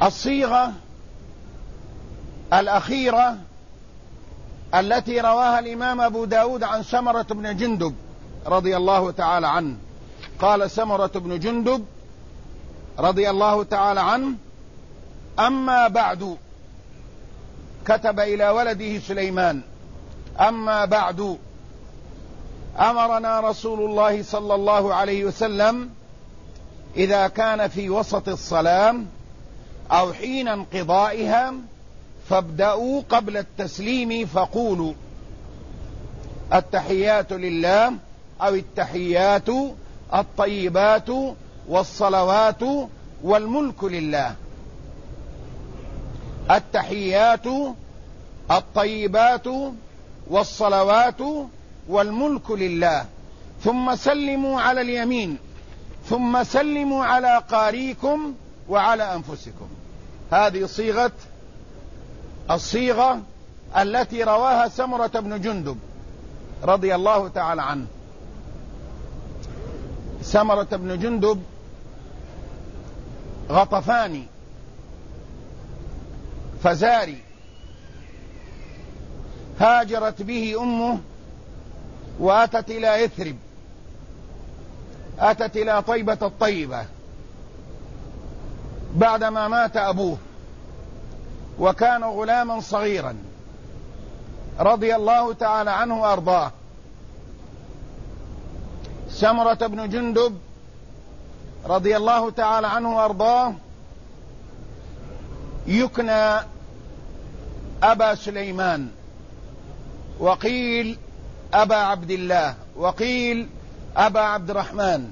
الصيغة الأخيرة التي رواها الإمام أبو داود عن سمرة بن جندب رضي الله تعالى عنه، قال سمرة بن جندب رضي الله تعالى عنه: أما بعد، كتب إلى ولده سليمان: أما بعد، أمرنا رسول الله صلى الله عليه وسلم إذا كان في وسط الصلاة أو حين انقضائها فابدأوا قبل التسليم فقولوا: التحيات لله، أو التحيات الطيبات والصلوات والملك لله. التحيات الطيبات والصلوات والملك لله، ثم سلموا على اليمين، ثم سلموا على قاريكم وعلى أنفسكم. هذه الصيغة التي رواها سمرة بن جندب رضي الله تعالى عنه. سمرة بن جندب غطفاني فزاري، هاجرت به أمه وأتت إلى يثرب، أتت إلى طيبة الطيبة بعدما مات أبوه، وكان غلاما صغيرا رضي الله تعالى عنه وأرضاه. سمرة بن جندب رضي الله تعالى عنه وأرضاه يكنى أبا سليمان، وقيل أبا عبد الله، وقيل أبا عبد الرحمن.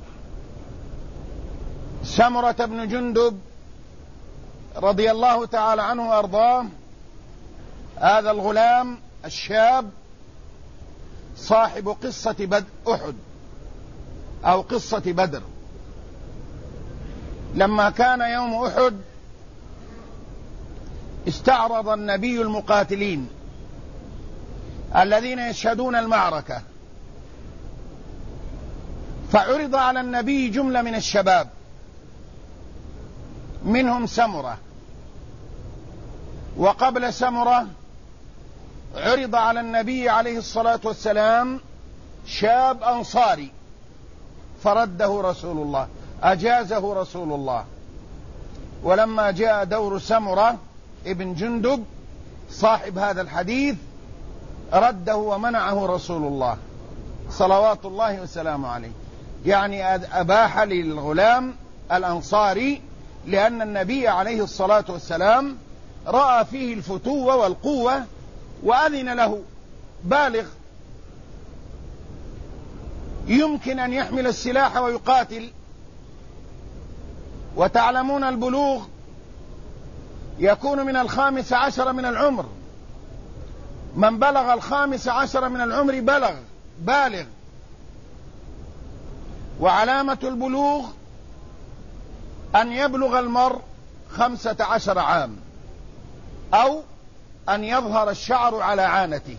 سمرة بن جندب رضي الله تعالى عنه وأرضاه، هذا الغلام الشاب صاحب قصة أحد أو قصة بدر. لما كان يوم أحد استعرض النبي المقاتلين الذين يشهدون المعركة، فعرض على النبي جملة من الشباب، منهم سمرة. وقبل سمرة عرض على النبي عليه الصلاة والسلام شاب أنصاري، فرده رسول الله، أجازه رسول الله. ولما جاء دور سمرة ابن جندب صاحب هذا الحديث رده ومنعه رسول الله صلوات الله وسلامه عليه، يعني أباح للغلام الأنصاري، لأن النبي عليه الصلاة والسلام رأى فيه الفتوة والقوة وأذن له، بالغ يمكن أن يحمل السلاح ويقاتل. وتعلمون البلوغ يكون من 15 من العمر، من بلغ 15 من العمر بالغ. وعلامة البلوغ أن يبلغ المرء 15 عام، أو أن يظهر الشعر على عانته،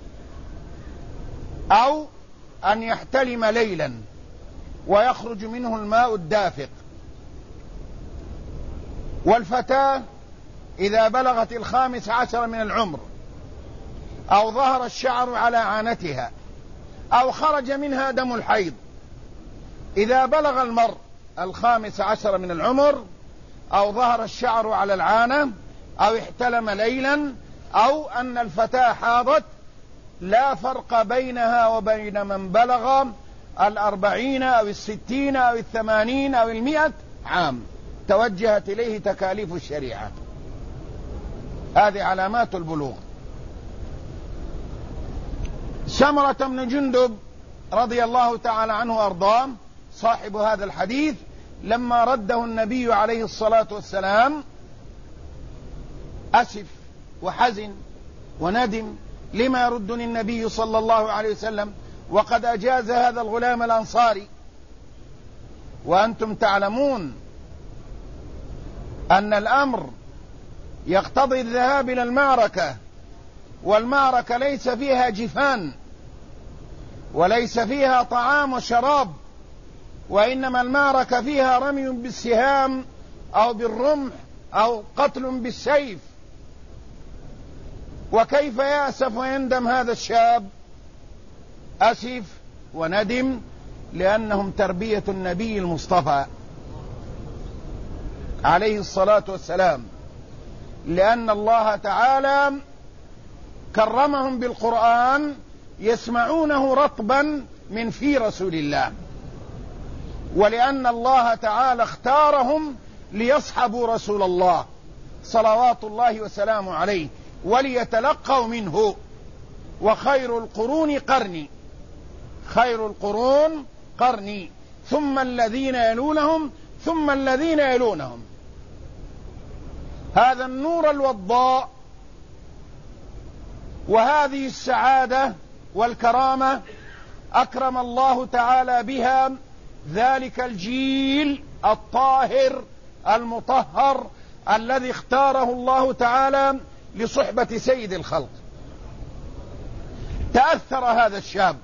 أو أن يحتلم ليلا ويخرج منه الماء الدافق. والفتاة إذا بلغت 15 من العمر، أو ظهر الشعر على عانتها، أو خرج منها دم الحيض، إذا بلغ المرء 15 من العمر، أو ظهر الشعر على العانة، أو احتلم ليلا، أو أن الفتاة حاضت، لا فرق بينها وبين من بلغ 40 أو 60 أو 80 أو 100 عام، توجهت إليه تكاليف الشريعة. هذه علامات البلوغ. سمرة بن جندب رضي الله تعالى عنه وأرضاه صاحب هذا الحديث، لما رده النبي عليه الصلاة والسلام أسف وحزن وندم: لما يردني النبي صلى الله عليه وسلم وقد أجاز هذا الغلام الأنصاري؟ وأنتم تعلمون أن الأمر يقتضي الذهاب إلى المعركة، والمعركة ليس فيها جفان، وليس فيها طعام وشراب، وإنما المعركة فيها رمي بالسهام أو بالرمح أو قتل بالسيف. وكيف يأسف ويندم هذا الشاب؟ أسف وندم لأنهم تربية النبي المصطفى عليه الصلاة والسلام، لأن الله تعالى كرمهم بالقرآن يسمعونه رطبا من في رسول الله، ولأن الله تعالى اختارهم ليصحبوا رسول الله صلوات الله وسلامه عليه وليتلقوا منه. وخير القرون قرني، خير القرون قرني، ثم الذين يلونهم ثم الذين يلونهم. هذا النور الوضاء وهذه السعادة والكرامة أكرم الله تعالى بها ذلك الجيل الطاهر المطهر الذي اختاره الله تعالى لصحبة سيد الخلق. تأثر هذا الشاب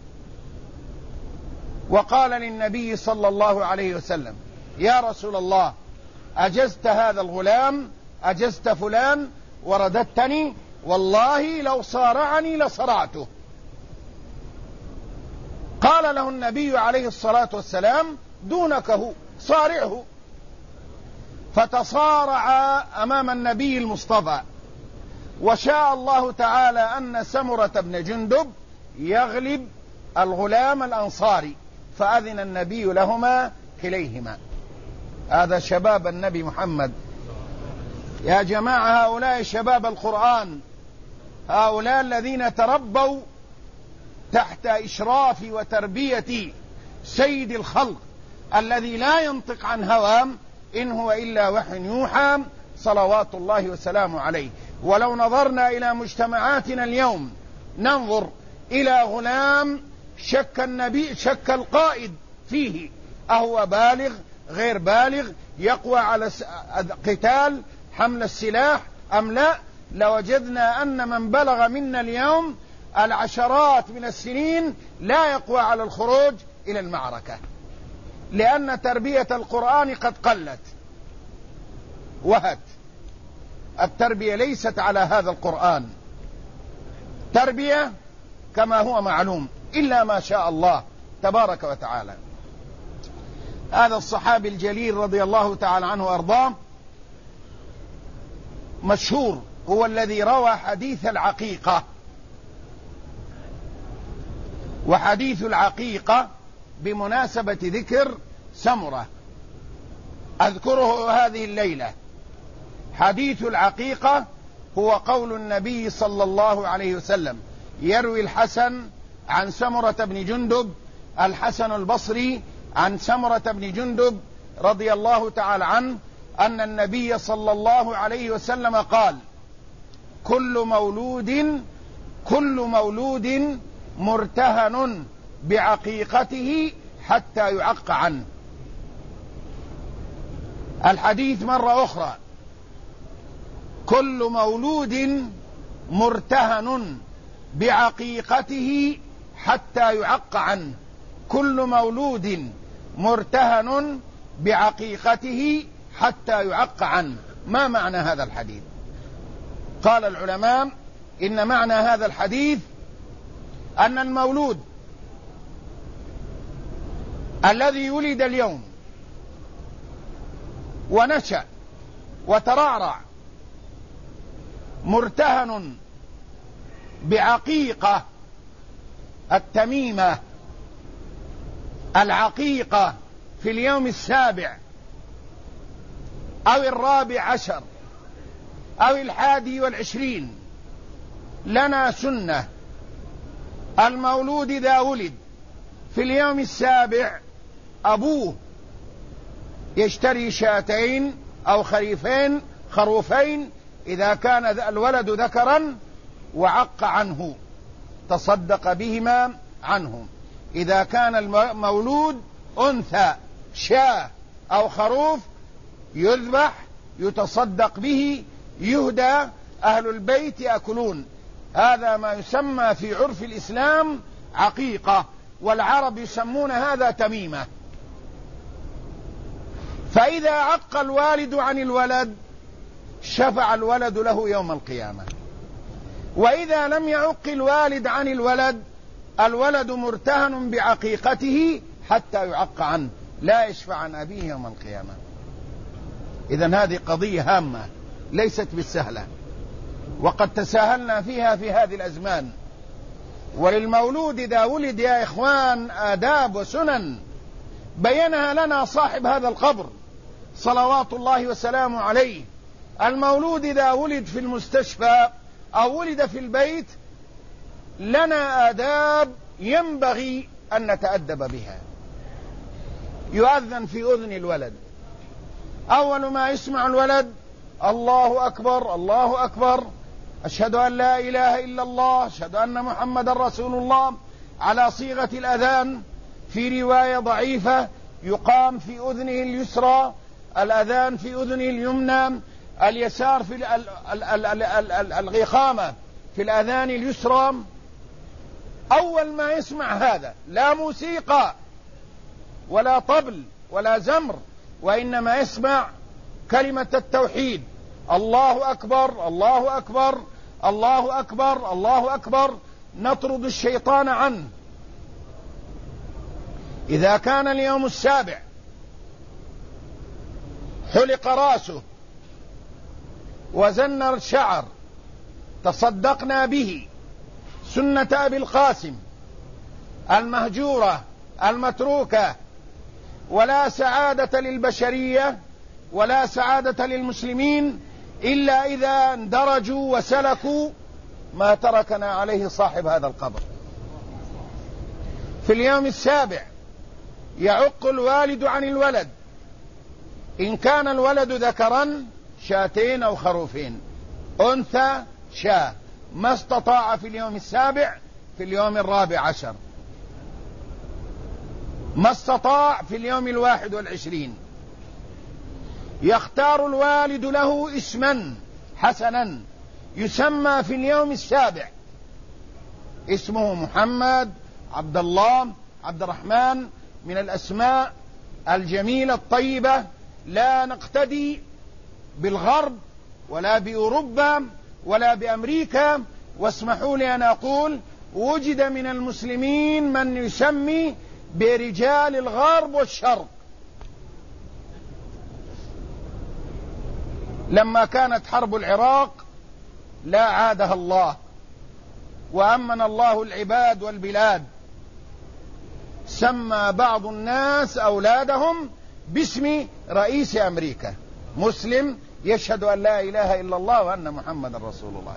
وقال للنبي صلى الله عليه وسلم: يا رسول الله، أجزت هذا الغلام، أجزت فلان ورددتني، والله لو صارعني لصرعته. قال له النبي عليه الصلاة والسلام: دونكه، صارعه. فتصارع أمام النبي المصطفى، وشاء الله تعالى أن سمرة بن جندب يغلب الغلام الأنصاري، فأذن النبي لهما كليهما. هذا شباب النبي محمد يا جماعة، هؤلاء شباب القرآن، هؤلاء الذين تربوا تحت إشراف وتربية سيد الخلق الذي لا ينطق عن هوام، إن هو إلا وحي يوحى صلوات الله وسلامه عليه. ولو نظرنا إلى مجتمعاتنا اليوم ننظر إلى غلام شك القائد فيه أهو بالغ غير بالغ، يقوى على قتال حمل السلاح أم لا، لوجدنا أن من بلغ منا اليوم العشرات من السنين لا يقوى على الخروج إلى المعركة، لأن تربية القرآن قد قلت وهت. التربية ليست على هذا القرآن، تربية كما هو معلوم إلا ما شاء الله تبارك وتعالى. هذا الصحابي الجليل رضي الله تعالى عنه وأرضاه مشهور، هو الذي روى حديث العقيقة. وحديث العقيقة بمناسبة ذكر سمرة أذكره هذه الليلة. حديث العقيقة هو قول النبي صلى الله عليه وسلم، يروي الحسن عن سمرة بن جندب، الحسن البصري عن سمرة بن جندب رضي الله تعالى عنه أن النبي صلى الله عليه وسلم قال: كل مولود مرتهن بعقيقته حتى يعق عنه. الحديث مرة أخرى: كل مولود مرتهن بعقيقته حتى يعق عنه. كل مولود مرتهن بعقيقته حتى يعق عنه. ما معنى هذا الحديث؟ قال العلماء: إن معنى هذا الحديث أن المولود الذي ولد اليوم ونشأ وترعرع مرتهن بعقيقة التميمة، العقيقة في اليوم 7 أو 14 أو 21 لنا سنة. المولود إذا ولد في اليوم 7 أبوه يشتري شاتين أو خروفين إذا كان الولد ذكرا وعق عنه، تصدق بهما عنه. إذا كان المولود أنثى شاة أو خروف يذبح يتصدق به، يهدى، أهل البيت يأكلون. هذا ما يسمى في عرف الإسلام عقيقة، والعرب يسمون هذا تميمة. فإذا عق الوالد عن الولد شفع الولد له يوم القيامة. وإذا لم يعق الوالد عن الولد، الولد مرتهن بعقيقته حتى يعق عنه، لا يشفع عن أبيه يوم القيامة. إذن هذه قضية هامة ليست بالسهلة، وقد تساهلنا فيها في هذه الأزمان. وللمولود إذا ولد يا إخوان آداب وسنن بينها لنا صاحب هذا القبر صلوات الله وسلامه عليه. المولود إذا ولد في المستشفى أو ولد في البيت لنا آداب ينبغي أن نتأدب بها. يؤذن في أذن الولد، أول ما يسمع الولد الله أكبر الله أكبر، أشهد أن لا إله إلا الله، أشهد أن محمد رسول الله، على صيغة الأذان. في رواية ضعيفة يقام في أذنه اليسرى، الأذان في أذنه اليمنى، اليسار في الغخامة في الأذان اليسرى. أول ما يسمع هذا لا موسيقى ولا طبل ولا زمر، وإنما يسمع كلمة التوحيد، الله أكبر الله أكبر الله أكبر الله أكبر، نطرد الشيطان عنه. إذا كان اليوم السابع حلق رأسه وزنر الشعر تصدقنا به، سنة أبي القاسم المهجورة المتروكة، ولا سعادة للبشرية ولا سعادة للمسلمين إلا إذا اندرجوا وسلكوا ما تركنا عليه صاحب هذا القبر. في اليوم السابع يعق الوالد عن الولد، إن كان الولد ذكرا شاتين أو خروفين، أنثى شاة، ما استطاع في اليوم السابع في اليوم 14، ما استطاع في اليوم 21. يختار الوالد له اسما حسنا يسمى في اليوم السابع، اسمه محمد، عبد الله، عبد الرحمن، من الأسماء الجميلة الطيبة. لا نقتدي بالغرب ولا بأوروبا ولا بأمريكا. واسمحوا لي أن أقول وجد من المسلمين من يسمي برجال الغرب والشرق. لما كانت حرب العراق لا عادها الله وأمن الله العباد والبلاد، سمى بعض الناس أولادهم باسم رئيس أمريكا، مسلم يشهد أن لا إله إلا الله وأن محمد رسول الله.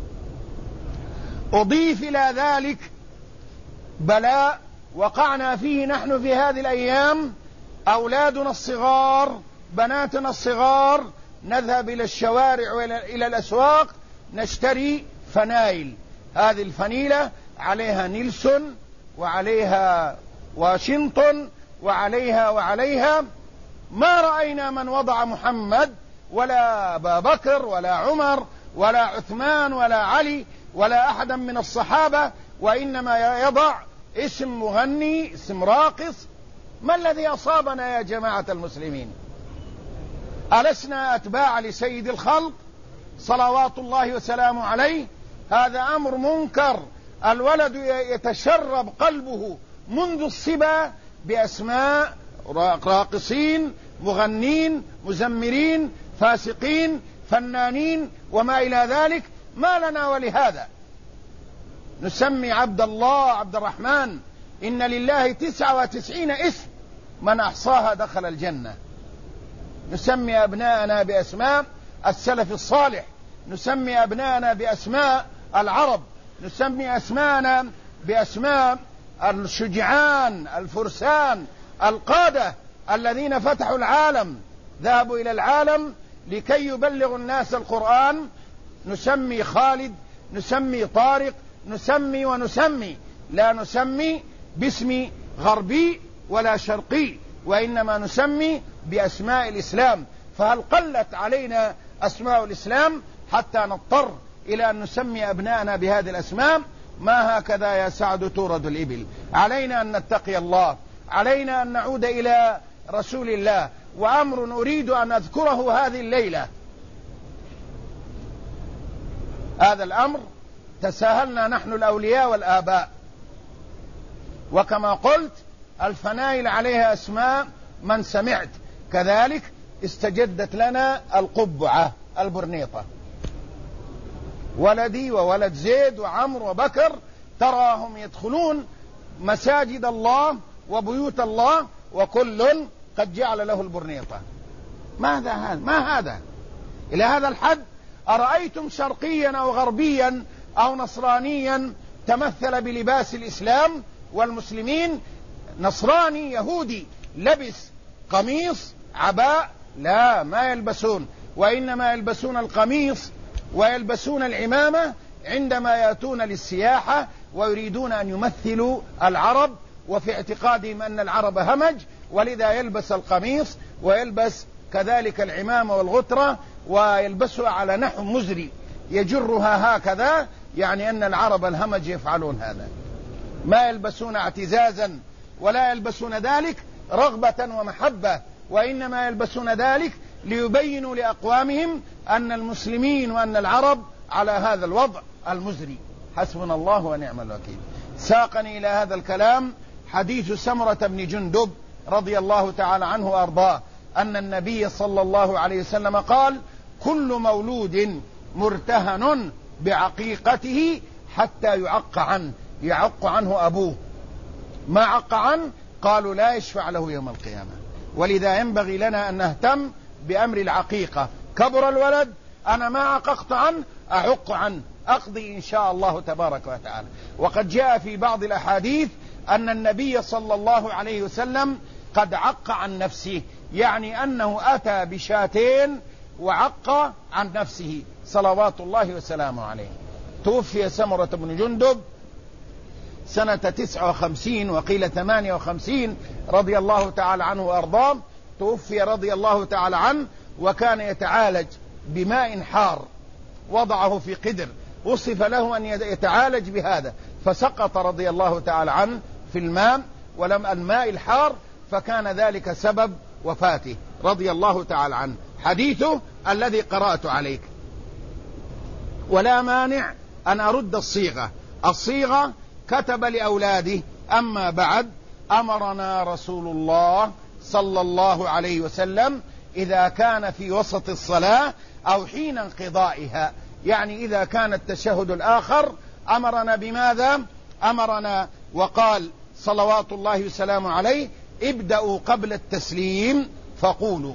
أضيف إلى ذلك بلاء وقعنا فيه نحن في هذه الأيام، أولادنا الصغار، بناتنا الصغار، نذهب إلى الشوارع وإلى الأسواق نشتري فنايل. هذه الفنيلة عليها نيلسون وعليها واشنطن وعليها ما رأينا من وضع محمد ولا أبا بكر ولا عمر ولا عثمان ولا علي ولا أحدا من الصحابة، وإنما يضع اسم مغني، اسم راقص. ما الذي أصابنا يا جماعة المسلمين؟ ألسنا أتباع لسيد الخلق صلوات الله وسلامه عليه؟ هذا أمر منكر. الولد يتشرب قلبه منذ الصبا بأسماء راقصين، مغنين، مزمرين، فاسقين، فنانين وما إلى ذلك. ما لنا ولهذا؟ نسمي عبد الله، عبد الرحمن، إن لله 99 اسم من أحصاها دخل الجنة. نسمي أبناءنا بأسماء السلف الصالح، نسمي أبناءنا بأسماء العرب، نسمي أسماءنا بأسماء الشجعان، الفرسان، القادة الذين فتحوا العالم، ذهبوا إلى العالم لكي يبلغوا الناس القرآن. نسمي خالد، نسمي طارق، نسمي ونسمي، لا نسمي باسم غربي ولا شرقي، وإنما نسمي بأسماء الإسلام. فهل قلت علينا أسماء الإسلام حتى نضطر إلى أن نسمي أبناءنا بهذه الأسماء؟ ما هكذا يا سعد تورد الإبل. علينا أن نتقي الله، علينا أن نعود إلى رسول الله. وأمر أريد أن أذكره هذه الليلة، هذا الأمر تساهلنا نحن الأولياء والآباء، وكما قلت الفنائل عليها أسماء من سمعت، كذلك استجدت لنا القبعة البرنيطة. ولدي وولد زيد وعمر وبكر تراهم يدخلون مساجد الله وبيوت الله وكل قد جعل له البرنيطة. ماذا هذا؟ ما هذا؟ إلى هذا الحد أرأيتم شرقيا أو غربيا أو نصرانيا تمثل بلباس الإسلام والمسلمين، نصراني يهودي لبس قميص عباء؟ لا، ما يلبسون، وإنما يلبسون القميص ويلبسون العمامة عندما يأتون للسياحة ويريدون أن يمثلوا العرب، وفي اعتقادهم أن العرب همج، ولذا يلبس القميص ويلبس كذلك العمامة والغترة ويلبسها على نحو مزري يجرها هكذا، يعني أن العرب الهمج يفعلون هذا. ما يلبسون اعتزازا ولا يلبسون ذلك رغبة ومحبة، وإنما يلبسون ذلك ليبينوا لأقوامهم أن المسلمين وأن العرب على هذا الوضع المزري. حسبنا الله ونعم الوكيل. ساقني إلى هذا الكلام حديث سمرة بن جندب رضي الله تعالى عنه وأرضاه أن النبي صلى الله عليه وسلم قال: كل مولود مرتهن بعقيقته حتى يعق عنه أبوه. ما عق عنه؟ قالوا لا يشفع له يوم القيامة. ولذا ينبغي لنا أن نهتم بأمر العقيقة. كبر الولد، أنا ما عققت عنه أعق عنه، أقضي إن شاء الله تبارك وتعالى. وقد جاء في بعض الأحاديث أن النبي صلى الله عليه وسلم قد عق عن نفسه، يعني أنه أتى بشاتين وعق عن نفسه صلوات الله وسلامه عليه. توفي سمرة بن جندب سنة 59 وقيل 58 رضي الله تعالى عنه وأرضاه. توفي رضي الله تعالى عنه وكان يتعالج بماء حار، وضعه في قدر، وصف له أن يتعالج بهذا، فسقط رضي الله تعالى عنه في الماء الحار، فكان ذلك سبب وفاته رضي الله تعالى عنه. حديثه الذي قرأت عليك. ولا مانع أن أرد الصيغة كتب لأولاده: أما بعد، أمرنا رسول الله صلى الله عليه وسلم إذا كان في وسط الصلاة أو حين انقضائها، يعني إذا كان التشهد الآخر أمرنا بماذا؟ أمرنا وقال صلوات الله وسلامه عليه: ابدأوا قبل التسليم فقولوا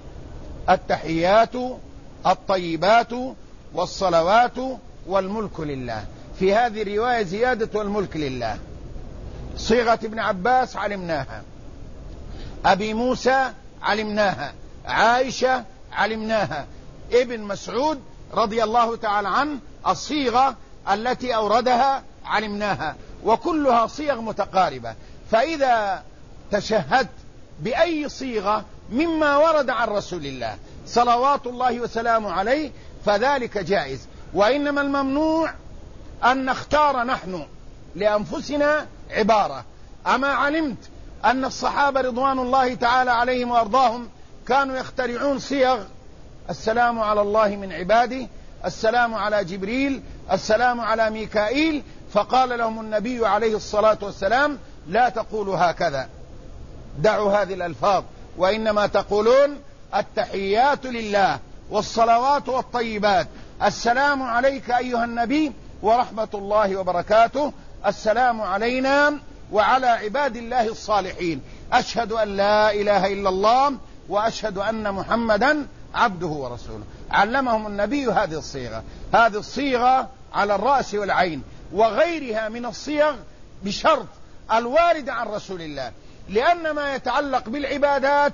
التحيات الطيبات والصلوات والملك لله. في هذه الرواية زيادة والملك لله. صيغة ابن عباس علمناها، أبي موسى علمناها، عائشة علمناها، ابن مسعود رضي الله تعالى عنه الصيغة التي أوردها علمناها، وكلها صيغ متقاربة. فإذا تشهدت بأي صيغة مما ورد عن رسول الله صلوات الله وسلامه عليه فذلك جائز. وإنما الممنوع أن نختار نحن لأنفسنا عبارة. أما علمت أن الصحابة رضوان الله تعالى عليهم وأرضاهم كانوا يخترعون صيغ: السلام على الله من عباده، السلام على جبريل، السلام على ميكائيل، فقال لهم النبي عليه الصلاة والسلام: لا تقولوا هكذا، دعوا هذه الألفاظ، وإنما تقولون التحيات لله والصلوات والطيبات، السلام عليك أيها النبي ورحمة الله وبركاته، السلام علينا وعلى عباد الله الصالحين، أشهد أن لا إله إلا الله وأشهد أن محمدا عبده ورسوله. علمهم النبي هذه الصيغة. هذه الصيغة على الرأس والعين، وغيرها من الصيغ بشرط الوارد عن رسول الله، لأن ما يتعلق بالعبادات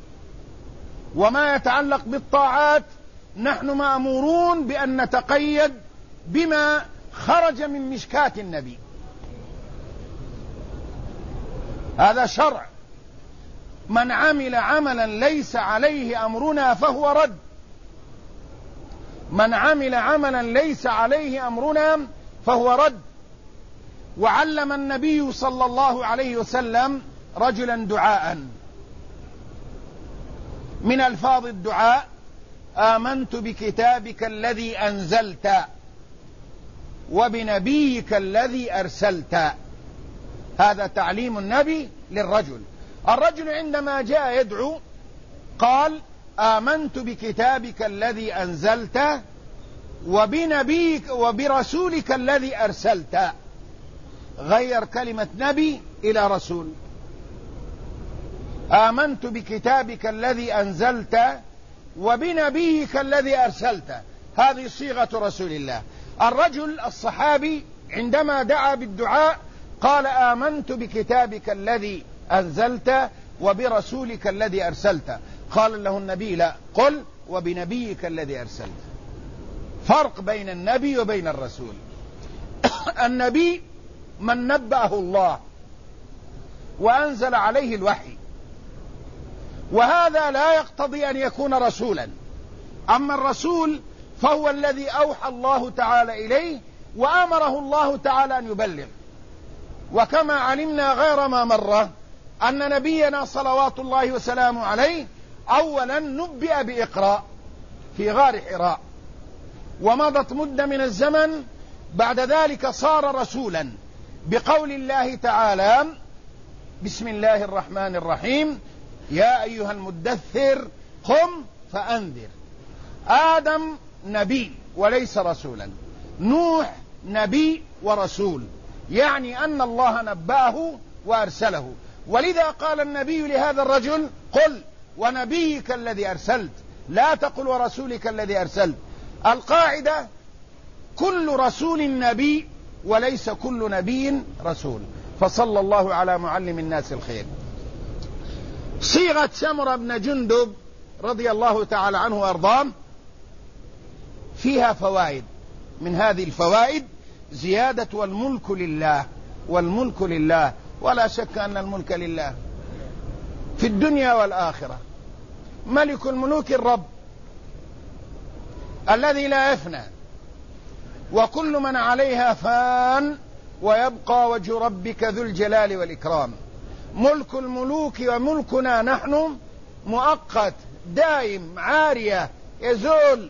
وما يتعلق بالطاعات نحن مأمورون بأن نتقيد بما خرج من مشكاة النبي. هذا شرع. من عمل عملا ليس عليه أمرنا فهو رد. من عمل عملا ليس عليه أمرنا فهو رد. وعلم النبي صلى الله عليه وسلم رجلا دعاء. من ألفاظ الدعاء: آمنت بكتابك الذي أنزلت وبنبيك الذي أرسلت. هذا تعليم النبي للرجل. الرجل عندما جاء يدعو قال آمنت بكتابك الذي أنزلت وبنبيك وبرسولك الذي أرسلت. غير كلمة نبي إلى رسول. آمنت بكتابك الذي أنزلت وبنبيك الذي أرسلت. هذه صيغة رسول الله. الرجل الصحابي عندما دعا بالدعاء قال آمنت بكتابك الذي أنزلت وبرسولك الذي أرسلت. قال له النبي لا، قل وبنبيك الذي أرسلت. فرق بين النبي وبين الرسول. النبي من نبأه الله وأنزل عليه الوحي، وهذا لا يقتضي أن يكون رسولا. أما الرسول فهو الذي أوحى الله تعالى إليه وأمره الله تعالى أن يبلغ. وكما علمنا غير ما مر أن نبينا صلوات الله وسلامه عليه أولا نبئ بإقراء في غار حراء، ومضت مدة من الزمن بعد ذلك صار رسولا بقول الله تعالى بسم الله الرحمن الرحيم يا أيها المدثر قم فأنذر. آدم نبي وليس رسولا، نوح نبي ورسول، يعني أن الله نبأه وأرسله. ولذا قال النبي لهذا الرجل قل ونبيك الذي أرسلت، لا تقل ورسولك الذي أرسلت. القاعدة كل رسول نبي وليس كل نبي رسول. فصلى الله على معلم الناس الخير. صيغة سمرة بن جندب رضي الله تعالى عنه وأرضاه فيها فوائد. من هذه الفوائد زيادة والملك لله، والملك لله، ولا شك أن الملك لله في الدنيا والآخرة. ملك الملوك الرب الذي لا يفنى، وكل من عليها فان ويبقى وجه ربك ذو الجلال والإكرام. ملك الملوك وملكنا نحن مؤقت دائم عارية يزول.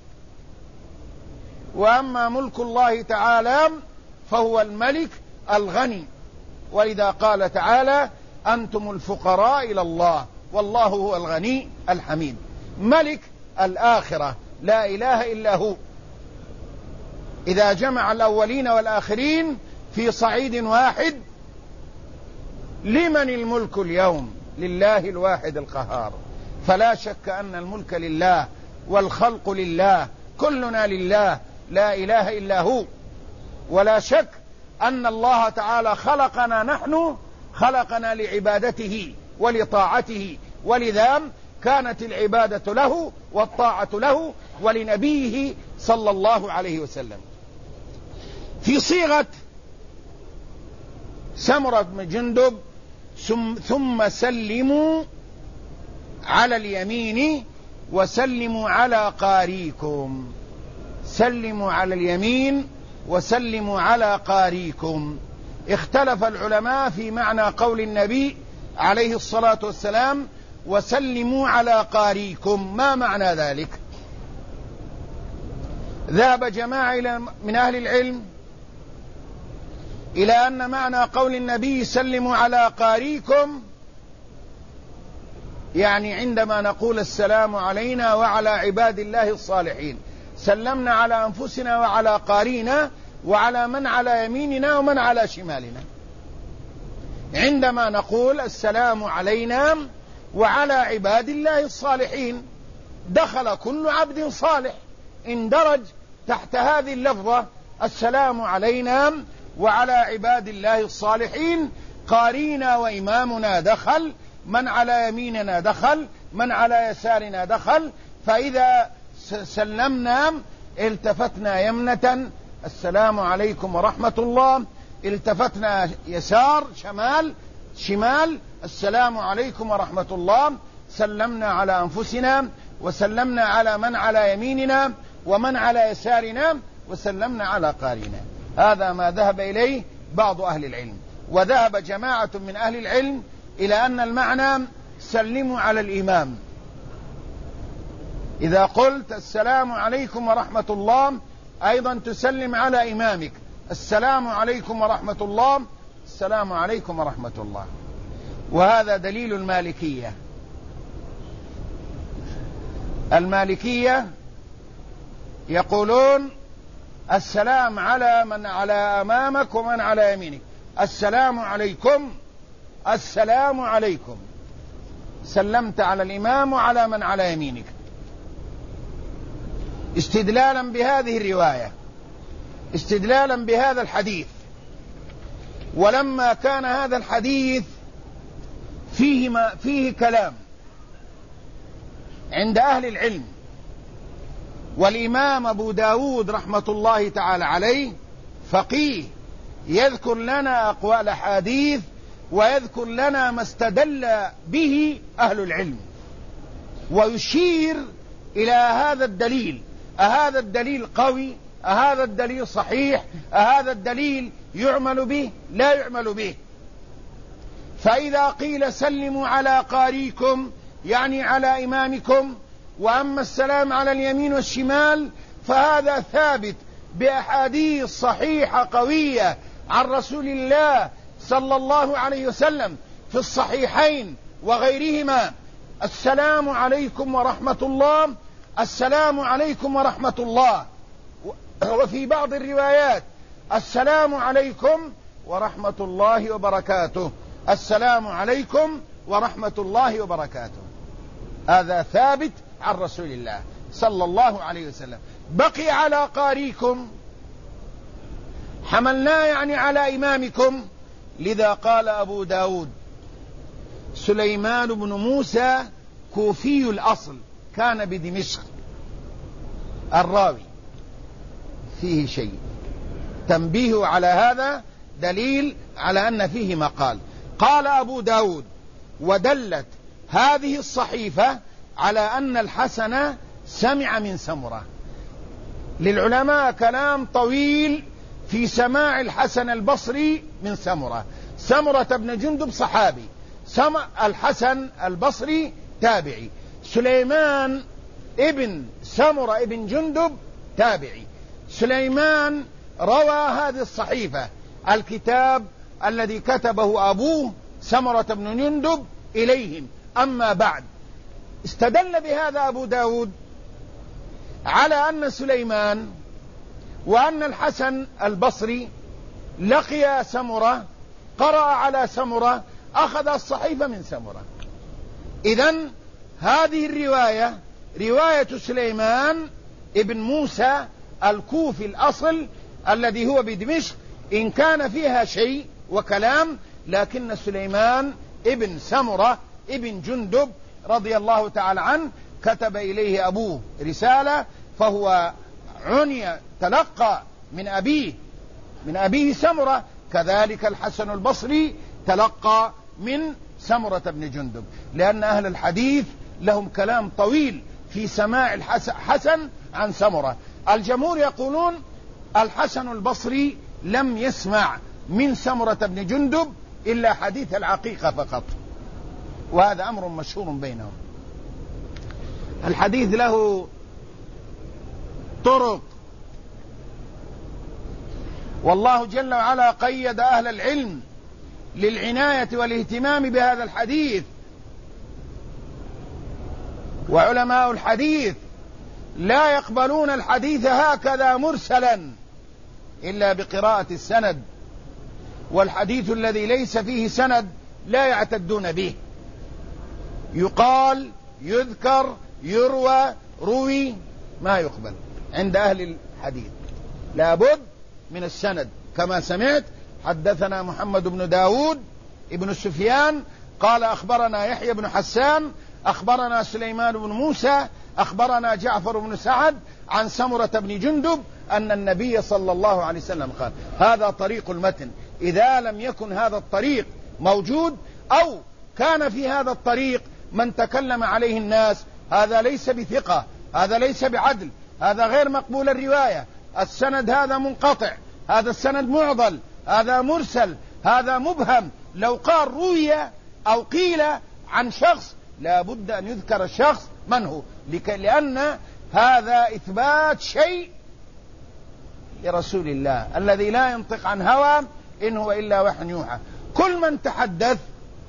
وأما ملك الله تعالى فهو الملك الغني، ولذا قال تعالى أنتم الفقراء إلى الله والله هو الغني الحميد. ملك الآخرة لا إله إلا هو. إذا جمع الأولين والآخرين في صعيد واحد لمن الملك اليوم؟ لله الواحد القهار. فلا شك أن الملك لله والخلق لله، كلنا لله لا إله إلا هو. ولا شك أن الله تعالى خلقنا، نحن خلقنا لعبادته ولطاعته، ولذا كانت العبادة له والطاعة له ولنبيه صلى الله عليه وسلم. في صيغة سمرة بن جندب ثم سلموا على اليمين وسلموا على قاريكم. سلموا على اليمين وسلموا على قاريكم. اختلف العلماء في معنى قول النبي عليه الصلاة والسلام وسلموا على قاريكم، ما معنى ذلك؟ ذهب جماعة من أهل العلم إلى أن معنى قول النبي سلموا على قاريكم يعني عندما نقول السلام علينا وعلى عباد الله الصالحين، سلمنا على أنفسنا وعلى قارينا وعلى من على يميننا ومن على شمالنا. عندما نقول السلام علينا وعلى عباد الله الصالحين دخل كل عبد صالح، اندرج تحت هذه اللفظة السلام علينا وعلى عباد الله الصالحين. قارينا وإمامنا دخل، من على يميننا دخل، من على يسارنا دخل. فإذا سلمنا التفتنا يمنة السلام عليكم ورحمة الله، التفتنا يسار شمال السلام عليكم ورحمة الله. سلمنا على أنفسنا وسلمنا على من على يميننا ومن على يسارنا وسلمنا على قارينا. هذا ما ذهب إليه بعض أهل العلم. وذهب جماعة من أهل العلم إلى أن المعنى سلموا على الإمام. إذا قلت السلام عليكم ورحمة الله أيضا تسلم على إمامك: السلام عليكم ورحمة الله، السلام عليكم ورحمة الله. وهذا دليل المالكية. المالكية يقولون: السلام على من على أمامك ومن على يمينك، السلام عليكم، السلام عليكم، سلمت على الإمام وعلى من على يمينك، استدلالا بهذه الرواية، استدلالا بهذا الحديث. ولما كان هذا الحديث فيه كلام عند أهل العلم، والإمام أبو داود رحمة الله تعالى عليه فقيه، يذكر لنا أقوال حديث ويذكر لنا ما استدل به أهل العلم، ويشير إلى هذا الدليل: أهذا الدليل قوي؟ أهذا الدليل صحيح؟ أهذا الدليل يعمل به؟ لا يعمل به. فإذا قيل سلموا على قاريكم يعني على إمامكم، وأما السلام على اليمين والشمال فهذا ثابت بأحاديث صحيحة قوية عن رسول الله صلى الله عليه وسلم في الصحيحين وغيرهما: السلام عليكم ورحمة الله، السلام عليكم ورحمة الله. وفي بعض الروايات: السلام عليكم ورحمة الله وبركاته، السلام عليكم ورحمة الله وبركاته. هذا ثابت عن رسول الله صلى الله عليه وسلم. بقي على قاريكم، حملنا يعني على إمامكم. لذا قال أبو داود: سليمان بن موسى كوفي الأصل، كان بدمشق. الراوي فيه شيء، تنبيه على هذا دليل على أن فيه مقال. قال أبو داود: ودلت هذه الصحيفة على أن الحسن سمع من سمرة. للعلماء كلام طويل في سماع الحسن البصري من سمرة. سمرة بن جندب صحابي، الحسن البصري تابعي، سليمان ابن سمرة ابن جندب تابعي. سليمان روى هذه الصحيفة، الكتاب الذي كتبه أبوه سمرة بن جندب إليهم. أما بعد، استدل بهذا أبو داود على أن سليمان وأن الحسن البصري لقي سمرة، قرأ على سمرة، أخذ الصحيفة من سمرة. إذن هذه الرواية رواية سليمان ابن موسى الكوفي الأصل الذي هو بدمشق، إن كان فيها شيء وكلام، لكن سليمان ابن سمرة ابن جندب رضي الله تعالى عنه كتب إليه أبوه رسالة، فهو تلقى من أبيه سمرة. كذلك الحسن البصري تلقى من سمرة بن جندب، لأن أهل الحديث لهم كلام طويل في سماع الحسن عن سمرة. الجمهور يقولون الحسن البصري لم يسمع من سمرة بن جندب إلا حديث العقيقة فقط، وهذا أمر مشهور بينهم. الحديث له طرق، والله جل وعلا قيد أهل العلم للعناية والاهتمام بهذا الحديث. وعلماء الحديث لا يقبلون الحديث هكذا مرسلا إلا بقراءة السند، والحديث الذي ليس فيه سند لا يعتدون به. يقال، يذكر، يروى، روي، ما يقبل عند أهل الحديث، لابد من السند. كما سمعت: حدثنا محمد بن داود ابن سفيان قال أخبرنا يحيى بن حسان أخبرنا سليمان بن موسى أخبرنا جعفر بن سعد عن سمرة بن جندب أن النبي صلى الله عليه وسلم قال. هذا طريق المتن. إذا لم يكن هذا الطريق موجود، أو كان في هذا الطريق من تكلم عليه الناس، هذا ليس بثقة، هذا ليس بعدل، هذا غير مقبول الرواية. السند هذا منقطع، هذا السند معضل، هذا مرسل، هذا مبهم. لو قال روي أو قيل عن شخص لا بد أن يذكر الشخص من هو، لأن هذا إثبات شيء لرسول الله الذي لا ينطق عن هوى إن هو إلا وحي يوحى. كل من تحدث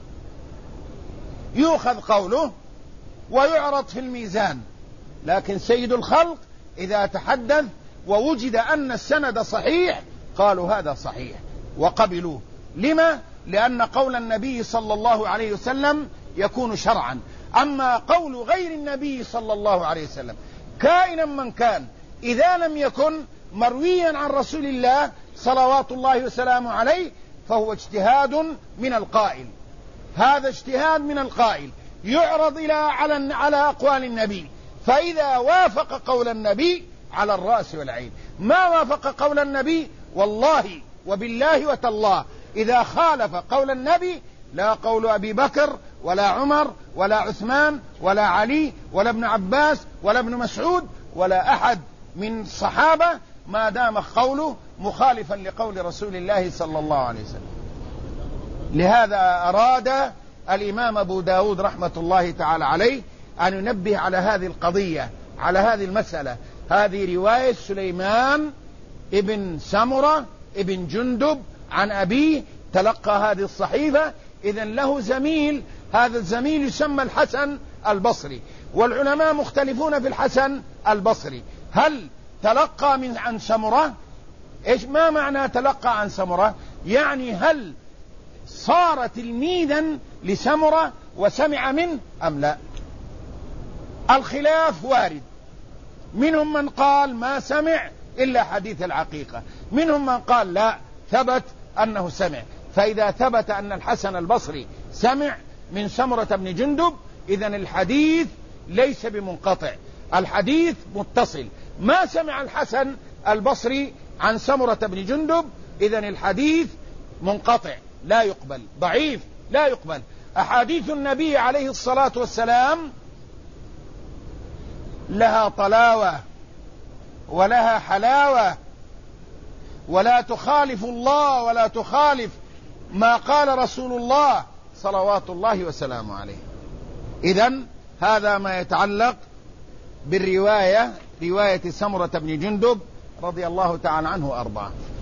يؤخذ قوله ويعرض في الميزان، لكن سيد الخلق إذا تحدث ووجد أن السند صحيح قالوا هذا صحيح وقبلوه. لما؟ لأن قول النبي صلى الله عليه وسلم يكون شرعا. أما قول غير النبي صلى الله عليه وسلم كائنا من كان إذا لم يكن مرويا عن رسول الله صلوات الله وسلامه عليه فهو اجتهاد من القائل. هذا اجتهاد من القائل يعرض على أقوال النبي، فإذا وافق قول النبي على الرأس والعين. ما وافق قول النبي والله وبالله وتالله إذا خالف قول النبي لا قول أبي بكر ولا عمر ولا عثمان ولا علي ولا ابن عباس ولا ابن مسعود ولا أحد من الصحابة ما دام قوله مخالفا لقول رسول الله صلى الله عليه وسلم. لهذا أراد الإمام أبو داود رحمة الله تعالى عليه أن ينبه على هذه القضية، على هذه المسألة. هذه رواية سليمان ابن سمرة ابن جندب عن أبيه تلقى هذه الصحيفة. إذن له زميل، هذا الزميل يسمى الحسن البصري، والعلماء مختلفون في الحسن البصري. هل تلقى عن سمرة؟ إيش ما معنى تلقى عن سمرة؟ يعني هل صار تلميذا لسمرة وسمع منه أم لا؟ الخلاف وارد. منهم من قال ما سمع إلا حديث العقيقة، منهم من قال لا، ثبت أنه سمع. فإذا ثبت أن الحسن البصري سمع من سمرة بن جندب إذن الحديث ليس بمنقطع، الحديث متصل. ما سمع الحسن البصري عن سمرة بن جندب إذن الحديث منقطع لا يقبل، ضعيف لا يقبل. أحاديث النبي عليه الصلاة والسلام لها طلاوة ولها حلاوة، ولا تخالف الله ولا تخالف ما قال رسول الله صلوات الله وسلامه عليه. إذن هذا ما يتعلق بالرواية، رواية سمرة بن جندب رضي الله تعالى عنه وأرضاه.